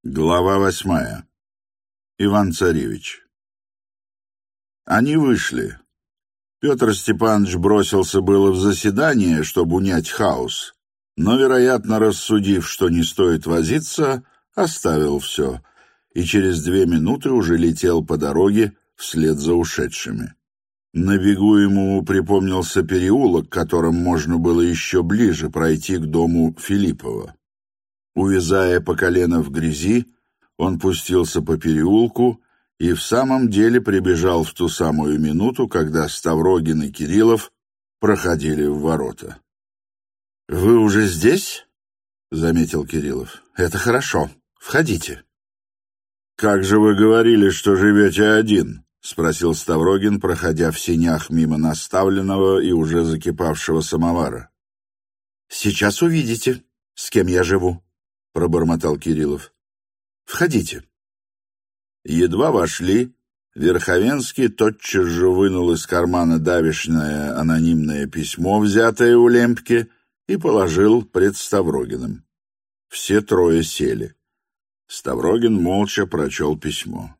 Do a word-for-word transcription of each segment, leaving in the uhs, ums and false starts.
Глава восьмая. Иван-царевич. Они вышли. Петр Степанович бросился было в заседание, чтобы унять хаос, но, вероятно, рассудив, что не стоит возиться, оставил все, и через две минуты уже летел по дороге вслед за ушедшими. На бегу ему припомнился переулок, которым можно было еще ближе пройти к дому Филиппова. Увязая по колено в грязи, он пустился по переулку и в самом деле прибежал в ту самую минуту, когда Ставрогин и Кириллов проходили в ворота. — Вы уже здесь? — заметил Кириллов. — Это хорошо. Входите. — Как же вы говорили, что живете один? — спросил Ставрогин, проходя в сенях мимо наставленного и уже закипавшего самовара. — Сейчас увидите, с кем я живу, — пробормотал Кириллов. — Входите. Едва вошли, Верховенский тотчас же вынул из кармана давешнее анонимное письмо, взятое у Лемпки, и положил пред Ставрогиным. Все трое сели. Ставрогин молча прочел письмо.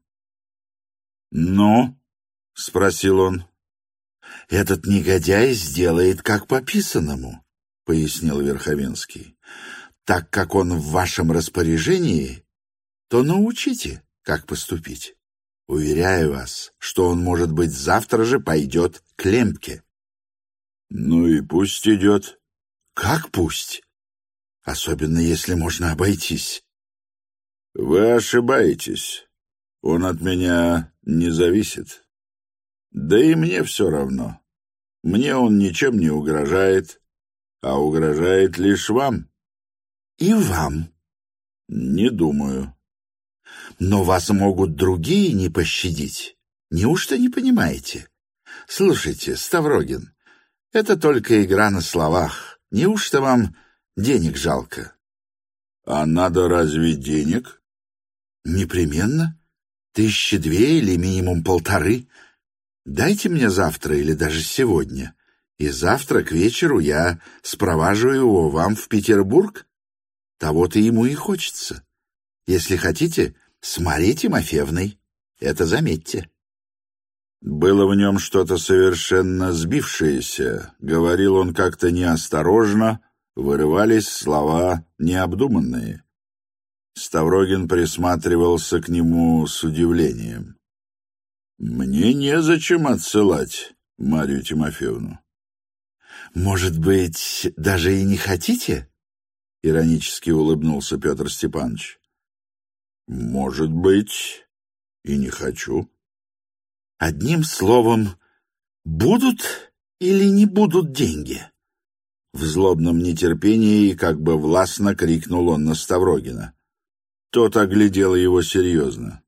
— Ну? — спросил он. — Этот негодяй сделает как по писанному, — пояснил Верховенский. — Так как он в вашем распоряжении, то научите, как поступить. Уверяю вас, что он, может быть, завтра же пойдет к Лемпке. — Ну и пусть идет. — Как пусть? Особенно, если можно обойтись. — Вы ошибаетесь. Он от меня не зависит. Да и мне все равно. Мне он ничем не угрожает, а угрожает лишь вам. — И вам? — Не думаю. — Но вас могут другие не пощадить. Неужто не понимаете? Слушайте, Ставрогин, это только игра на словах. Неужто вам денег жалко? — А надо разве денег? — Непременно. Тысячи две или минимум полторы. Дайте мне завтра или даже сегодня, и завтра к вечеру я спроважу его вам в Петербург. Того-то ему и хочется. Если хотите, с Марьей Тимофеевной. Это заметьте. Было в нем что-то совершенно сбившееся. Говорил он как-то неосторожно, вырывались слова необдуманные. Ставрогин присматривался к нему с удивлением. — Мне незачем отсылать Марью Тимофеевну. — Может быть, даже и не хотите? — иронически улыбнулся Петр Степанович. — Может быть, и не хочу. — Одним словом, будут или не будут деньги? В злобном нетерпении и как бы властно крикнул он на Ставрогина. Тот оглядел его серьезно.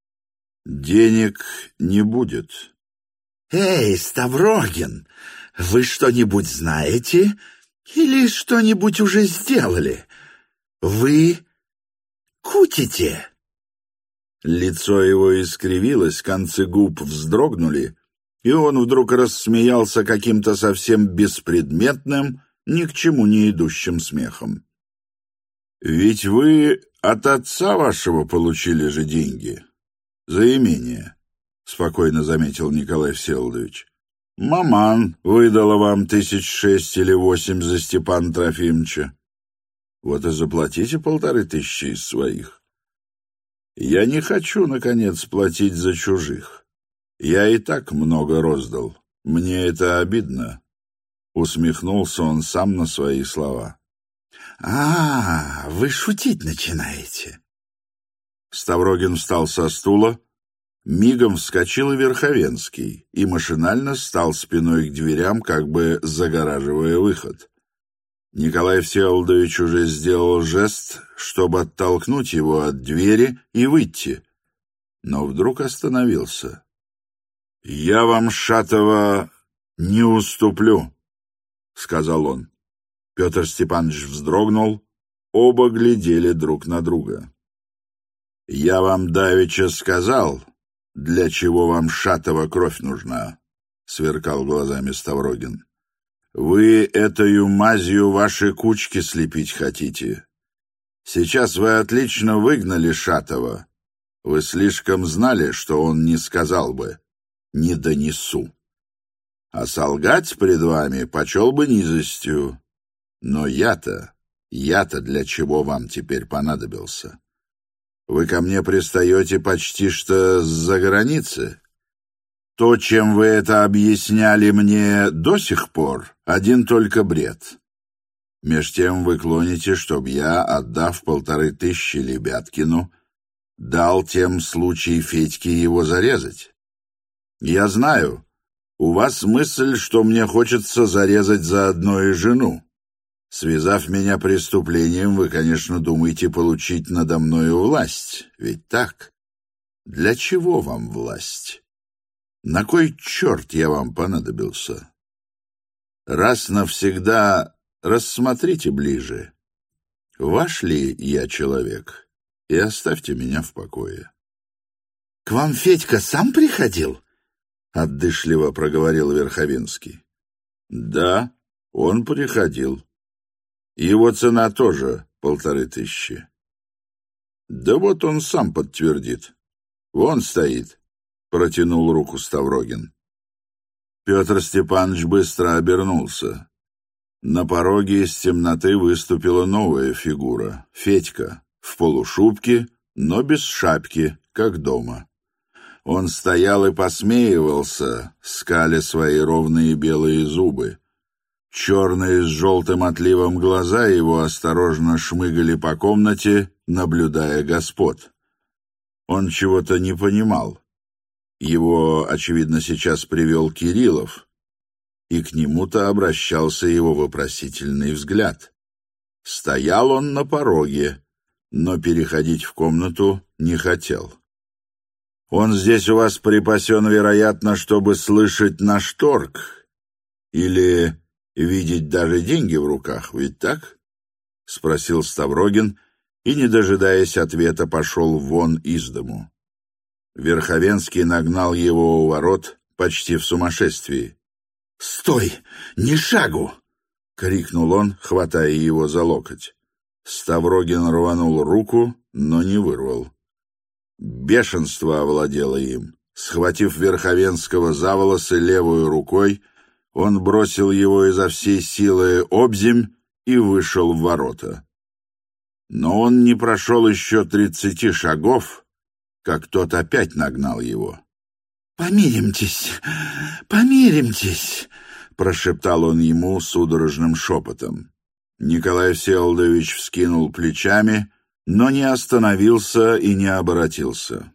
«Денег не будет». «Эй, Ставрогин, вы что-нибудь знаете или что-нибудь уже сделали? Вы кутите?» Лицо его искривилось, концы губ вздрогнули, и он вдруг рассмеялся каким-то совсем беспредметным, ни к чему не идущим смехом. «Ведь вы от отца вашего получили же деньги за имение», — спокойно заметил Николай Всеволодович. «Маман выдала вам тысяч шесть или восемь за Степана Трофимовича. Вот и заплатите полторы тысячи из своих. Я не хочу, наконец, платить за чужих. Я и так много роздал. Мне это обидно». Усмехнулся он сам на свои слова. «А, вы шутить начинаете?» Ставрогин встал со стула, мигом вскочил и Верховенский, и машинально стал спиной к дверям, как бы загораживая выход. Николай Всеволодович уже сделал жест, чтобы оттолкнуть его от двери и выйти, но вдруг остановился. «Я вам, Шатова, не уступлю», — сказал он. Петр Степанович вздрогнул, оба глядели друг на друга. «Я вам давеча сказал, для чего вам, Шатова, кровь нужна», — сверкал глазами Ставрогин. «Вы этою мазью ваши кучки слепить хотите. Сейчас вы отлично выгнали Шатова. Вы слишком знали, что он не сказал бы «не донесу». А солгать пред вами почел бы низостью. Но я-то, я-то для чего вам теперь понадобился? Вы ко мне пристаете почти что с-за границы. То, чем вы это объясняли мне до сих пор, один только бред. Меж тем вы клоните, чтоб я, отдав полторы тысячи Лебяткину, дал тем случай Федьке его зарезать. Я знаю, у вас мысль, что мне хочется зарезать заодно и жену. Связав меня преступлением, вы, конечно, думаете получить надо мною власть, ведь так? Для чего вам власть? На кой черт я вам понадобился? Раз навсегда рассмотрите ближе, ваш ли я человек, и оставьте меня в покое. — К вам Федька сам приходил? — отдышливо проговорил Верховенский. — Да, он приходил. Его цена тоже полторы тысячи. Да вот он сам подтвердит. Вон стоит, протянул руку Ставрогин. Петр Степанович быстро обернулся. На пороге из темноты выступила новая фигура — Федька, в полушубке, но без шапки, как дома. Он стоял и посмеивался, скаля свои ровные белые зубы. Черные с желтым отливом глаза его осторожно шмыгали по комнате, наблюдая господ. Он чего-то не понимал. Его, очевидно, сейчас привел Кириллов, и к нему-то обращался его вопросительный взгляд. Стоял он на пороге, но переходить в комнату не хотел. «Он здесь у вас припасен, вероятно, чтобы слышать наш торг? Или видеть даже деньги в руках, ведь так?» — спросил Ставрогин, и, не дожидаясь ответа, пошел вон из дому. Верховенский нагнал его у ворот почти в сумасшествии. «Стой! Ни шагу!» — крикнул он, хватая его за локоть. Ставрогин рванул руку, но не вырвал. Бешенство овладело им. Схватив Верховенского за волосы левой рукой, он бросил его изо всей силы обземь и вышел в ворота. Но он не прошел еще тридцати шагов, как тот опять нагнал его. «Помиримтесь, помиримтесь!» — прошептал он ему судорожным шепотом. Николай Всеволодович вскинул плечами, но не остановился и не оборотился.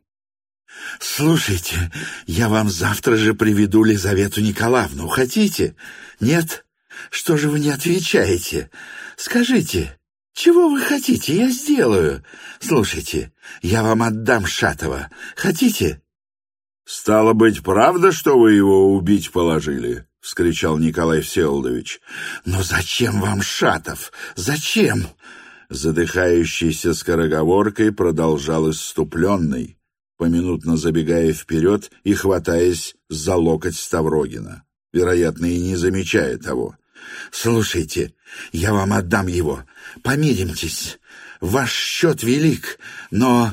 «Слушайте, я вам завтра же приведу Лизавету Николаевну. Хотите? Нет? Что же вы не отвечаете? Скажите, чего вы хотите, я сделаю. Слушайте, я вам отдам Шатова. Хотите?» «Стало быть, правда, что вы его убить положили?» — вскричал Николай Всеволодович. «Но зачем вам Шатов? Зачем?» Задыхающийся скороговоркой продолжал исступленный, поминутно забегая вперед и хватаясь за локоть Ставрогина, вероятно, и не замечая того. «Слушайте, я вам отдам его. Помиримтесь. Ваш счет велик, но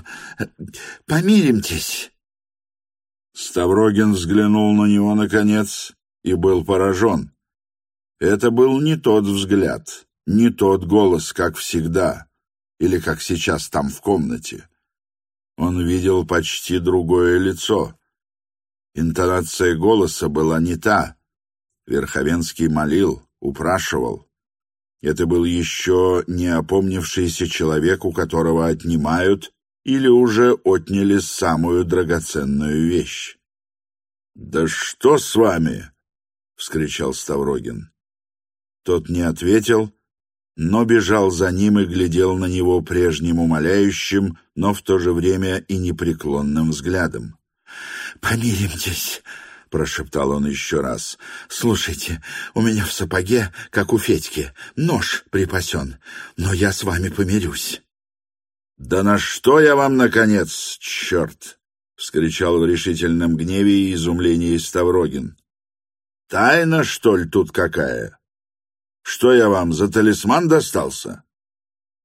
помиримтесь». Ставрогин взглянул на него наконец и был поражен. Это был не тот взгляд, не тот голос, как всегда, или как сейчас там в комнате. Он видел почти другое лицо. Интонация голоса была не та. Верховенский молил, упрашивал. Это был еще не опомнившийся человек, у которого отнимают или уже отняли самую драгоценную вещь. «Да что с вами?» — вскричал Ставрогин. Тот не ответил, но бежал за ним и глядел на него прежним умоляющим, но в то же время и непреклонным взглядом. «Помиримтесь!» — прошептал он еще раз. «Слушайте, у меня в сапоге, как у Федьки, нож припасен, но я с вами помирюсь». «Да на что я вам, наконец, черт!» — вскричал в решительном гневе и изумлении Ставрогин. «Тайна, что ли, тут какая? Что я вам, за талисман достался?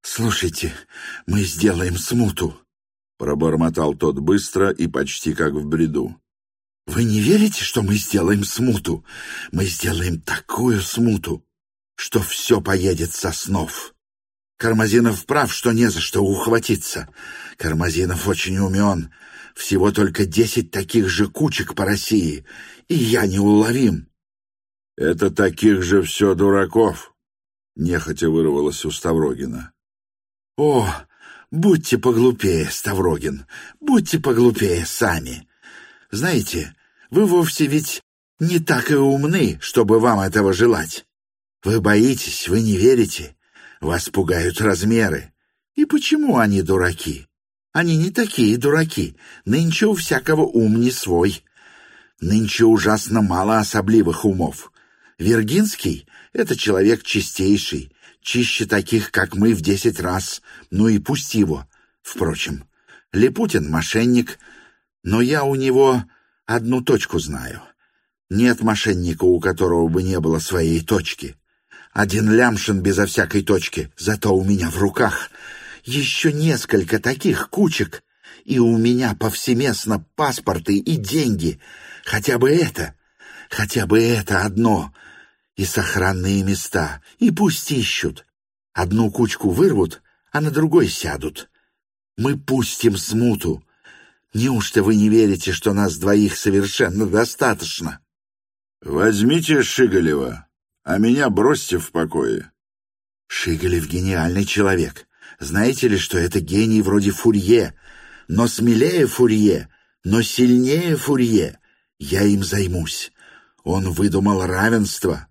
«Слушайте, мы сделаем смуту», — пробормотал тот быстро и почти как в бреду. «Вы не верите, что мы сделаем смуту? Мы сделаем такую смуту, что все поедет со снов. Кармазинов прав, что не за что ухватиться. Кармазинов очень умен. Всего только десять таких же кучек по России, и я неуловим». «Это таких же все дураков», — нехотя вырвалось у Ставрогина. «О, будьте поглупее, Ставрогин, будьте поглупее сами. Знаете, вы вовсе ведь не так и умны, чтобы вам этого желать. Вы боитесь, вы не верите, вас пугают размеры. И почему они дураки? Они не такие дураки, нынче у всякого ум не свой. Нынче ужасно мало особливых умов. Виргинский — это человек чистейший, чище таких, как мы, в десять раз, ну и пусть его. Впрочем, Липутин — мошенник, но я у него одну точку знаю. Нет мошенника, у которого бы не было своей точки. Один Лямшин безо всякой точки, зато у меня в руках еще несколько таких кучек, и у меня повсеместно паспорты и деньги. Хотя бы это, хотя бы это одно, и сохранные места, и пусть ищут. Одну кучку вырвут, а на другой сядут. Мы пустим смуту. Неужто вы не верите, что нас двоих совершенно достаточно? Возьмите Шиголева, а меня бросьте в покое. Шиголев гениальный человек. Знаете ли, что это гений вроде Фурье, но смелее Фурье, но сильнее Фурье. Я им займусь. Он выдумал равенство.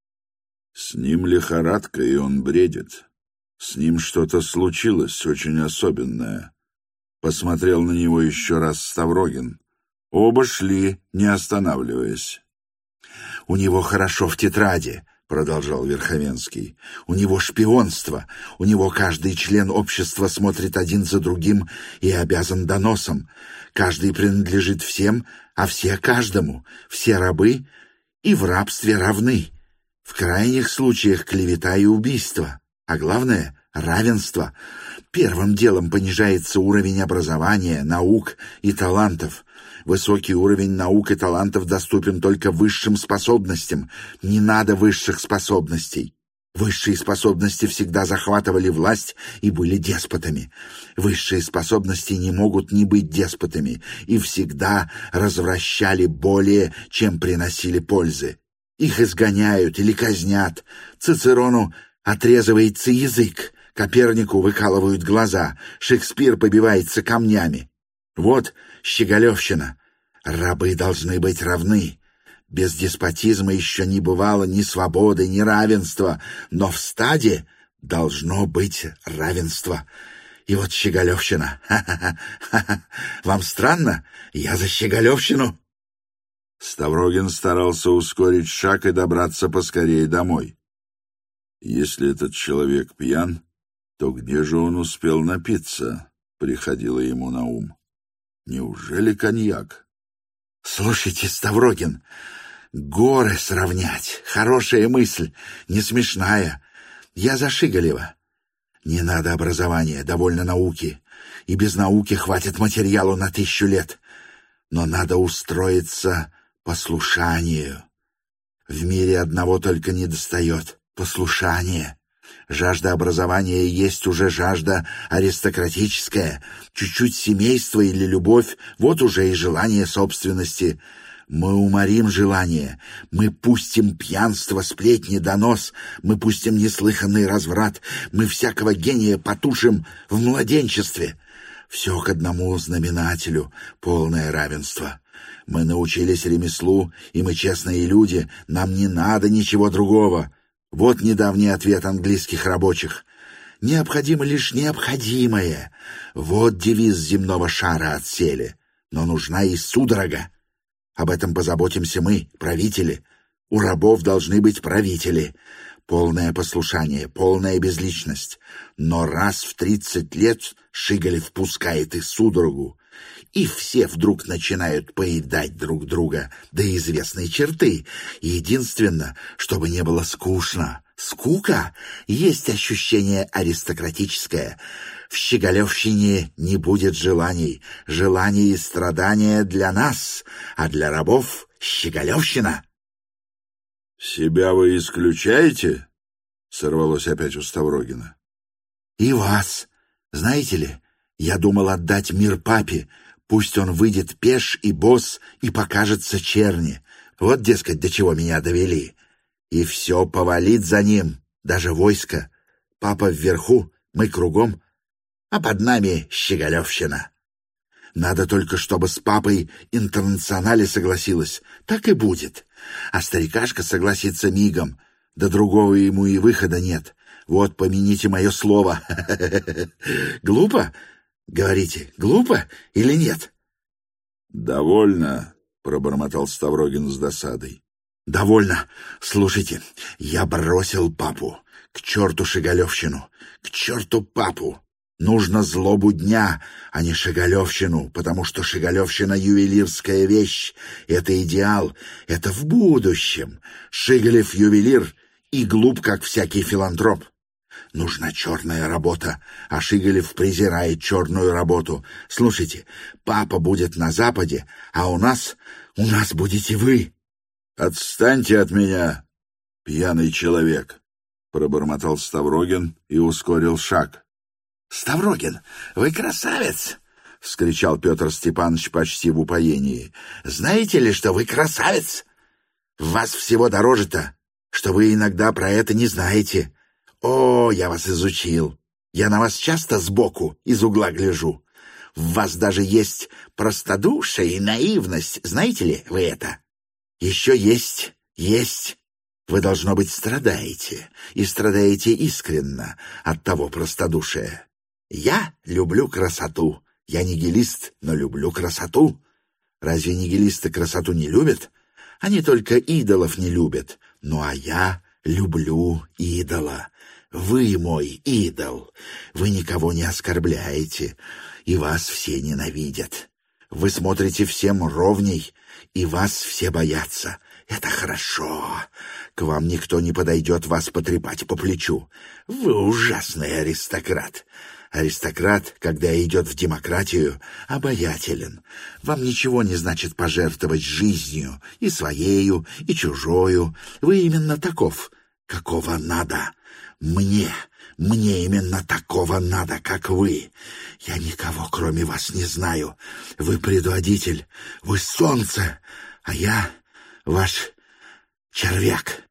С ним лихорадка, и он бредит. С ним что-то случилось очень особенное. Посмотрел на него еще раз Ставрогин. Оба шли, не останавливаясь. «У него хорошо в тетради», — продолжал Верховенский. «У него шпионство. У него каждый член общества смотрит один за другим и обязан доносом. Каждый принадлежит всем, а все каждому. Все рабы и в рабстве равны. В крайних случаях клевета и убийство. А главное — равенство. Первым делом понижается уровень образования, наук и талантов. Высокий уровень наук и талантов доступен только высшим способностям. Не надо высших способностей. Высшие способности всегда захватывали власть и были деспотами. Высшие способности не могут не быть деспотами и всегда развращали более, чем приносили пользы. Их изгоняют или казнят. Цицерону отрезывается язык, Копернику выкалывают глаза, Шекспир побивается камнями. Вот щеголевщина. Рабы должны быть равны. Без деспотизма еще не бывало ни свободы, ни равенства, но в стаде должно быть равенство. И вот щеголевщина. Ха-ха-ха. Вам странно? Я за щеголевщину. Ставрогин старался ускорить шаг и добраться поскорее домой. Если этот человек пьян, то где же он успел напиться, приходило ему на ум. Неужели коньяк? Слушайте, Ставрогин, горы сравнять — хорошая мысль, не смешная. Я за Шиголева. Не надо образования, довольно науки. И без науки хватит материалу на тысячу лет. Но надо устроиться послушанию. В мире одного только недостает — послушания. Жажда образования есть уже жажда аристократическая. Чуть-чуть семейства или любовь — вот уже и желание собственности. Мы уморим желание, мы пустим пьянство, сплетни, донос, мы пустим неслыханный разврат, мы всякого гения потушим в младенчестве. Все к одному знаменателю — полное равенство. Мы научились ремеслу, и мы честные люди, нам не надо ничего другого. Вот недавний ответ английских рабочих. Необходимо лишь необходимое. Вот девиз земного шара отсели. Но нужна и судорога. Об этом позаботимся мы, правители. У рабов должны быть правители. Полное послушание, полная безличность. Но раз в тридцать лет Шиголев пускает и судорогу. И все вдруг начинают поедать друг друга до известной черты. Единственно, чтобы не было скучно. Скука есть ощущение аристократическое. В щеголевщине не будет желаний. Желания и страдания для нас, а для рабов — щеголевщина. «Себя вы исключаете?» — сорвалось опять у Ставрогина. «И вас. Знаете ли, я думал отдать мир папе. Пусть он выйдет пеш и босс и покажется черни. Вот, дескать, до чего меня довели. И все повалит за ним, даже войско. Папа вверху, мы кругом, а под нами щеголевщина. Надо только, чтобы с папой интернационале согласилась. Так и будет. А старикашка согласится мигом. Да другого ему и выхода нет. Вот, помяните мое слово. Глупо? Говорите, глупо или нет?» «Довольно», — пробормотал Ставрогин с досадой. «Довольно. Слушайте, я бросил папу. К черту шеголевщину. К черту папу. Нужно злобу дня, а не шеголевщину, потому что шеголевщина — ювелирская вещь. Это идеал. Это в будущем. Шигалев — ювелир и глуп, как всякий филантроп. Нужна черная работа, а Шигалев презирает черную работу. Слушайте, папа будет на Западе, а у нас... у нас будете вы». «Отстаньте от меня, пьяный человек», — пробормотал Ставрогин и ускорил шаг. «Ставрогин, вы красавец!» — вскричал Петр Степанович почти в упоении. «Знаете ли, что вы красавец? В вас всего дороже-то, что вы иногда про это не знаете. О, я вас изучил. Я на вас часто сбоку, из угла гляжу. В вас даже есть простодушие и наивность. Знаете ли вы это? Еще есть, есть. Вы, должно быть, страдаете, и страдаете искренно от того простодушия. Я люблю красоту. Я нигилист, но люблю красоту. Разве нигилисты красоту не любят? Они только идолов не любят. Ну а я люблю идола. Вы мой идол. Вы никого не оскорбляете, и вас все ненавидят. Вы смотрите всем ровней, и вас все боятся. Это хорошо. К вам никто не подойдет вас потрепать по плечу. Вы ужасный аристократ. Аристократ, когда идет в демократию, обаятелен. Вам ничего не значит пожертвовать жизнью, и своею, и чужою. Вы именно таков, какого надо. Мне, мне именно такого надо, как вы. Я никого, кроме вас, не знаю. Вы предводитель, вы солнце, а я ваш червяк».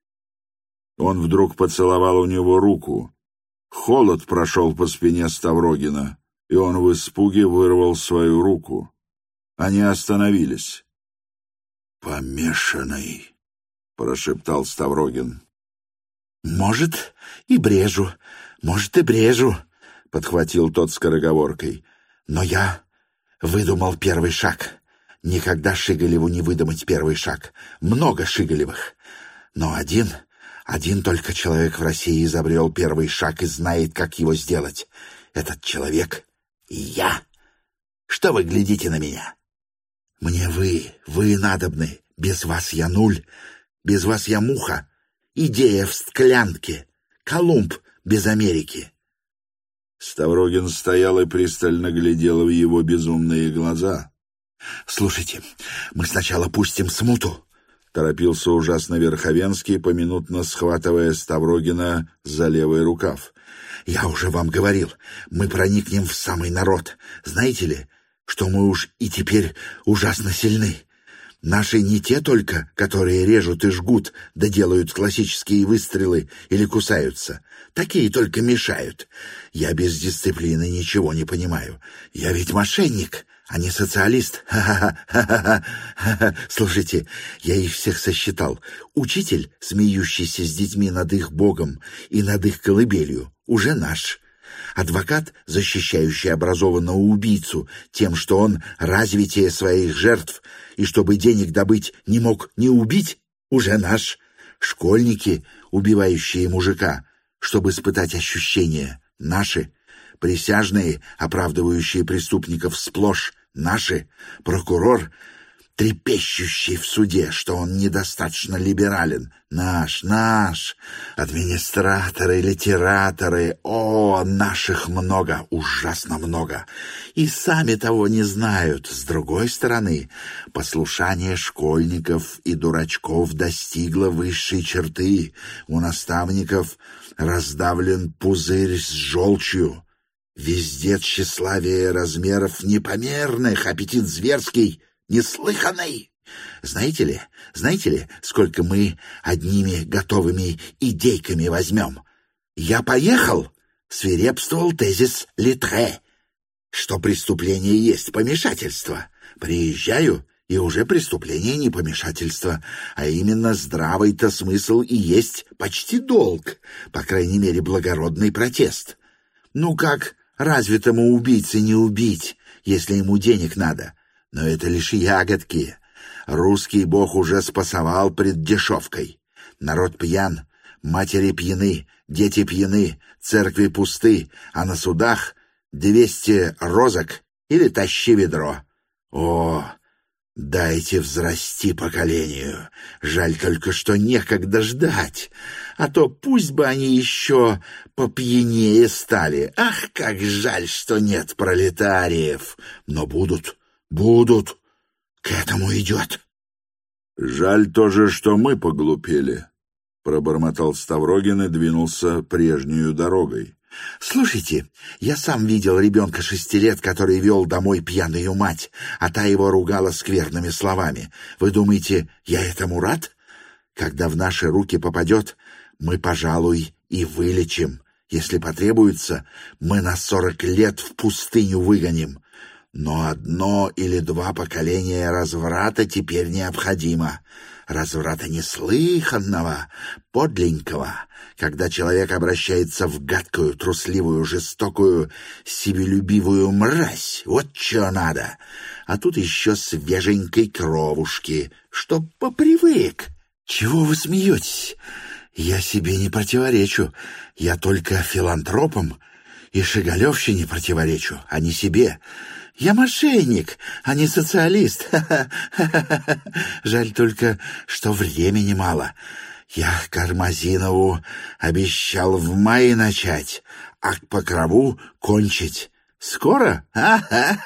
Он вдруг поцеловал у него руку. Холод прошел по спине Ставрогина, и он в испуге вырвал свою руку. Они остановились. «Помешанный», — прошептал Ставрогин. «Может, и брежу, может, и брежу», — подхватил тот скороговоркой. «Но я выдумал первый шаг. Никогда Шигалеву не выдумать первый шаг. Много Шигалевых. Но один, один только человек в России изобрел первый шаг и знает, как его сделать. Этот человек — я. Что вы глядите на меня? Мне вы, вы надобны. Без вас я нуль, без вас я муха. Идея в склянке. Колумб без Америки». Ставрогин стоял и пристально глядел в его безумные глаза. «Слушайте, мы сначала пустим смуту», — торопился ужасно Верховенский, поминутно схватывая Ставрогина за левый рукав. «Я уже вам говорил, мы проникнем в самый народ. Знаете ли, что мы уж и теперь ужасно сильны. Наши не те только, которые режут и жгут, да делают классические выстрелы или кусаются. Такие только мешают. Я без дисциплины ничего не понимаю. Я ведь мошенник, а не социалист. Ха-ха-ха! Слушайте, я их всех сосчитал. Учитель, смеющийся с детьми над их богом и над их колыбелью, уже наш. Адвокат, защищающий образованного убийцу тем, что он развитие своих жертв, и чтобы денег добыть не мог не убить, уже наш. Школьники, убивающие мужика, чтобы испытать ощущения, наши. Присяжные, оправдывающие преступников, сплошь наши. Прокурор, трепещущий в суде, что он недостаточно либерален. Наш, наш, администраторы, литераторы, о, наших много, ужасно много, и сами того не знают. С другой стороны, послушание школьников и дурачков достигло высшей черты. У наставников раздавлен пузырь с желчью. Везде тщеславие размеров непомерных, аппетит зверский, неслыханный. Знаете ли, знаете ли, сколько мы одними готовыми идейками возьмем? Я поехал, свирепствовал тезис Литре, что преступление есть помешательство. Приезжаю, и уже преступление не помешательство, а именно здравый-то смысл и есть почти долг, по крайней мере, благородный протест. Ну как развитому убийце не убить, если ему денег надо? Но это лишь ягодки. Русский бог уже спасовал пред дешевкой. Народ пьян, матери пьяны, дети пьяны, церкви пусты, а на судах двести розок или тащи ведро. О, дайте взрасти поколению. Жаль только, что некогда ждать, а то пусть бы они еще попьянее стали. Ах, как жаль, что нет пролетариев. Но будут, будут. К этому идет. «Жаль тоже, что мы поглупели», — пробормотал Ставрогин и двинулся прежнюю дорогой. «Слушайте, я сам видел ребенка шести лет, который вел домой пьяную мать, а та его ругала скверными словами. Вы думаете, я этому рад? Когда в наши руки попадет, мы, пожалуй, и вылечим. Если потребуется, мы на сорок лет в пустыню выгоним. Но одно или два поколения разврата теперь необходимо. Разврата неслыханного, подленького, когда человек обращается в гадкую, трусливую, жестокую, себелюбивую мразь. Вот что надо. А тут еще свеженькой кровушки, чтоб попривык. Чего вы смеетесь? Я себе не противоречу. Я только филантропам и шигалевщине противоречу, а не себе. Я мошенник, а не социалист. Жаль только, что времени мало. Я Кармазинову обещал в мае начать, а к Покрову кончить. Скоро? Ага.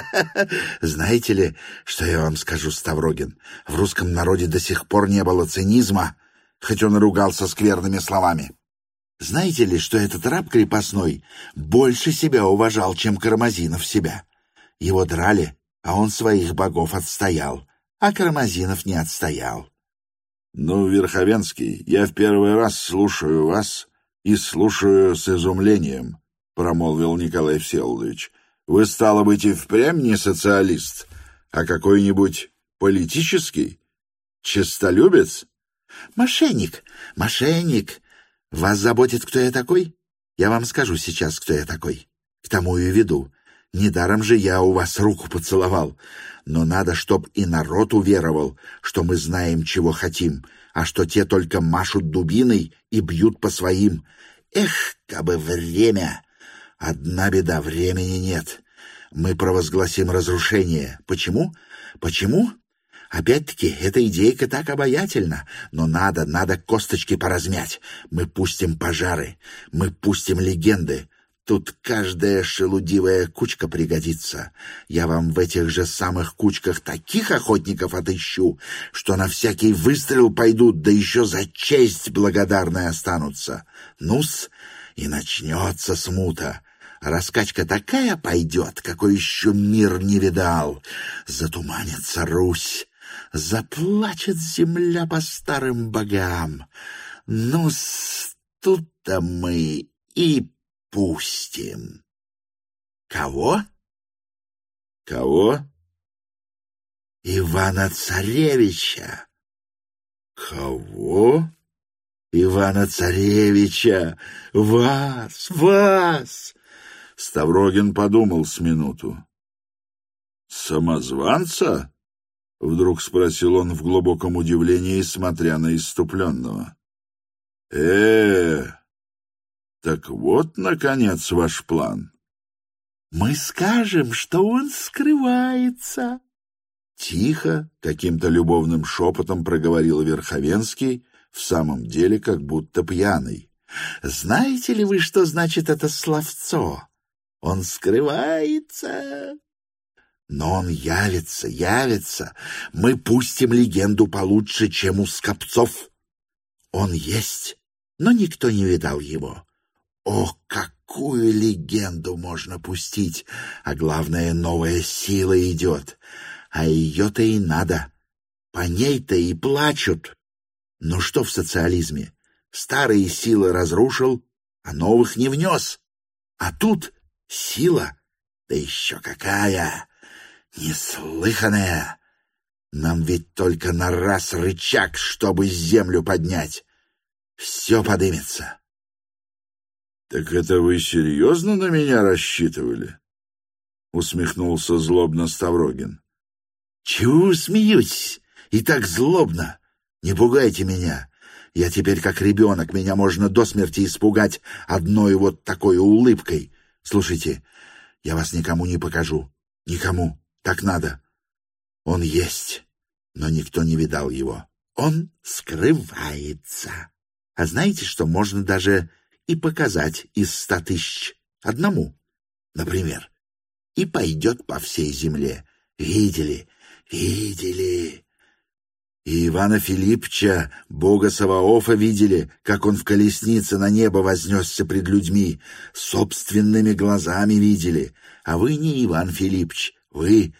Знаете ли, что я вам скажу, Ставрогин? В русском народе до сих пор не было цинизма, хоть он и ругался скверными словами. Знаете ли, что этот раб крепостной больше себя уважал, чем Кармазинов себя? Его драли, а он своих богов отстоял, а Кармазинов не отстоял. — Ну, Верховенский, я в первый раз слушаю вас и слушаю с изумлением, — промолвил Николай Всеволодович. — Вы, стало быть, и впрямь не социалист, а какой-нибудь политический? Честолюбец? — Мошенник, мошенник. Вас заботит, кто я такой? Я вам скажу сейчас, кто я такой. К тому и веду. Недаром же я у вас руку поцеловал. Но надо, чтоб и народ уверовал, что мы знаем, чего хотим, а что те только машут дубиной и бьют по своим. Эх, кабы время! Одна беда — времени нет. Мы провозгласим разрушение. Почему? Почему? Опять-таки, эта идейка так обаятельна, но надо, надо косточки поразмять. Мы пустим пожары, мы пустим легенды. Тут каждая шелудивая кучка пригодится. Я вам в этих же самых кучках таких охотников отыщу, что на всякий выстрел пойдут, да еще за честь благодарной останутся. Ну-с, и начнется смута. Раскачка такая пойдет, какой еще мир не видал. Затуманится Русь, заплачет земля по старым богам. Ну-с, тут-то мы и пустим. Кого? Кого? Ивана-царевича. Кого? Ивана-царевича. Вас, вас. Ставрогин подумал с минуту. «Самозванца?» — вдруг спросил он в глубоком удивлении, смотря на исступленного. э Так вот, наконец, ваш план. Мы скажем, что он скрывается. Тихо, каким-то любовным шепотом проговорил Верховенский, в самом деле как будто пьяный. «Знаете ли вы, что значит это словцо? Он скрывается. Но он явится, явится. Мы пустим легенду получше, чем у скопцов. Он есть, но никто не видал его. О, какую легенду можно пустить! А главное, новая сила идет. А ее-то и надо. По ней-то и плачут. Ну что в социализме? Старые силы разрушил, а новых не внес. А тут сила, да еще какая! Неслыханная! Нам ведь только на раз рычаг, чтобы землю поднять. Все подымется. — Так это вы серьезно на меня рассчитывали? — усмехнулся злобно Ставрогин. — Чего смеетесь? И так злобно. Не пугайте меня. Я теперь как ребенок, меня можно до смерти испугать одной вот такой улыбкой. Слушайте, я вас никому не покажу. Никому. Так надо. Он есть, но никто не видал его. Он скрывается. А знаете, что можно даже и показать из ста тысяч одному, например, и пойдет по всей земле. Видели, видели. И Ивана Филиппча, бога Саваофа, видели, как он в колеснице на небо вознесся пред людьми. Собственными глазами видели. А вы не Иван Филиппч, вы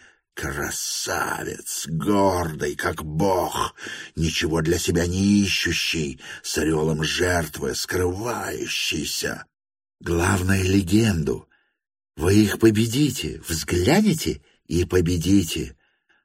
красавец, гордый, как бог, ничего для себя не ищущий, с орелом жертвы, скрывающийся. Главное — легенду. Вы их победите, взгляните и победите.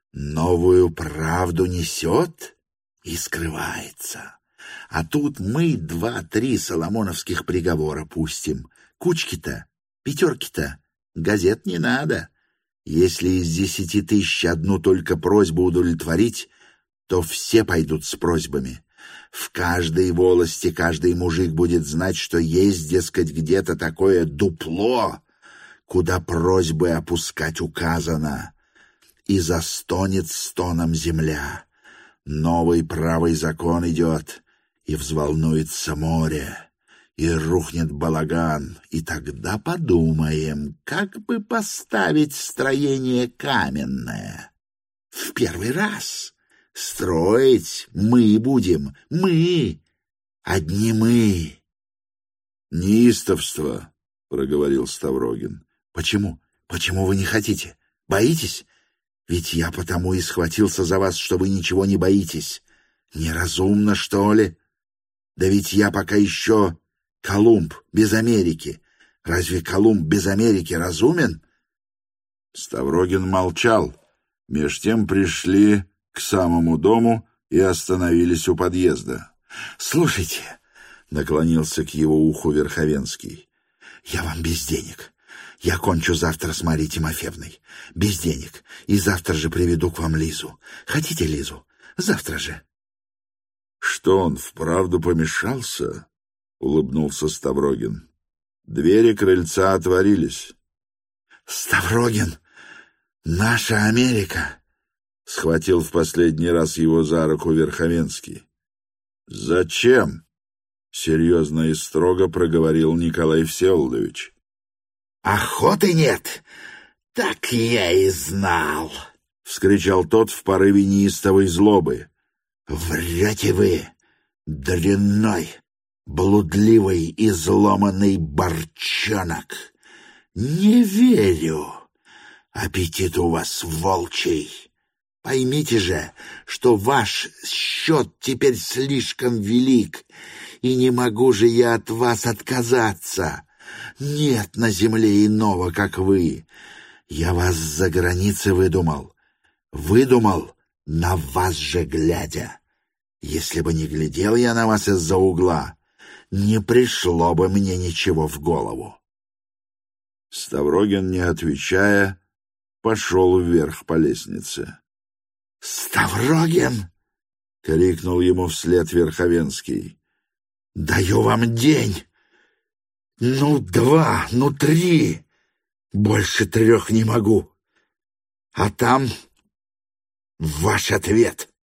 Новую правду несет и скрывается. А тут мы два-три соломоновских приговора пустим. Кучки-то, пятерки-то, газет не надо. Если из десяти тысяч одну только просьбу удовлетворить, то все пойдут с просьбами. В каждой волости каждый мужик будет знать, что есть, дескать, где-то такое дупло, куда просьбы опускать указано. И застонет стоном земля. Новый правый закон идет, и взволнуется море, и рухнет балаган, и тогда подумаем, как бы поставить строение каменное. В первый раз строить мы будем, мы, одни мы. — Неистовство, — проговорил Ставрогин. — Почему? Почему вы не хотите? Боитесь? Ведь я потому и схватился за вас, что вы ничего не боитесь. Неразумно, что ли? Да ведь я пока еще Колумб без Америки. Разве Колумб без Америки разумен? Ставрогин молчал. Меж тем пришли к самому дому и остановились у подъезда. — Слушайте, — наклонился к его уху Верховенский, — я вам без денег. Я кончу завтра с Марьей Тимофеевной. Без денег. И завтра же приведу к вам Лизу. Хотите Лизу? Завтра же. — Что он, вправду помешался? — улыбнулся Ставрогин. Двери крыльца отворились. — Ставрогин! Наша Америка! — схватил в последний раз его за руку Верховенский. — Зачем? — серьезно и строго проговорил Николай Всеволодович. — Охоты нет! Так я и знал! — вскричал тот в порыве неистовой злобы. — Врете вы, дрянной, блудливый, изломанный борчонок! Не верю! Аппетит у вас волчий! Поймите же, что ваш счет теперь слишком велик, и не могу же я от вас отказаться. Нет на земле иного, как вы. Я вас за границей выдумал. Выдумал, на вас же глядя. Если бы не глядел я на вас из-за угла, не пришло бы мне ничего в голову. Ставрогин, не отвечая, пошел вверх по лестнице. — Ставрогин! — крикнул ему вслед Верховенский. — Даю вам день! Ну, два, ну, три. Больше трех не могу. А там Ваш ответ.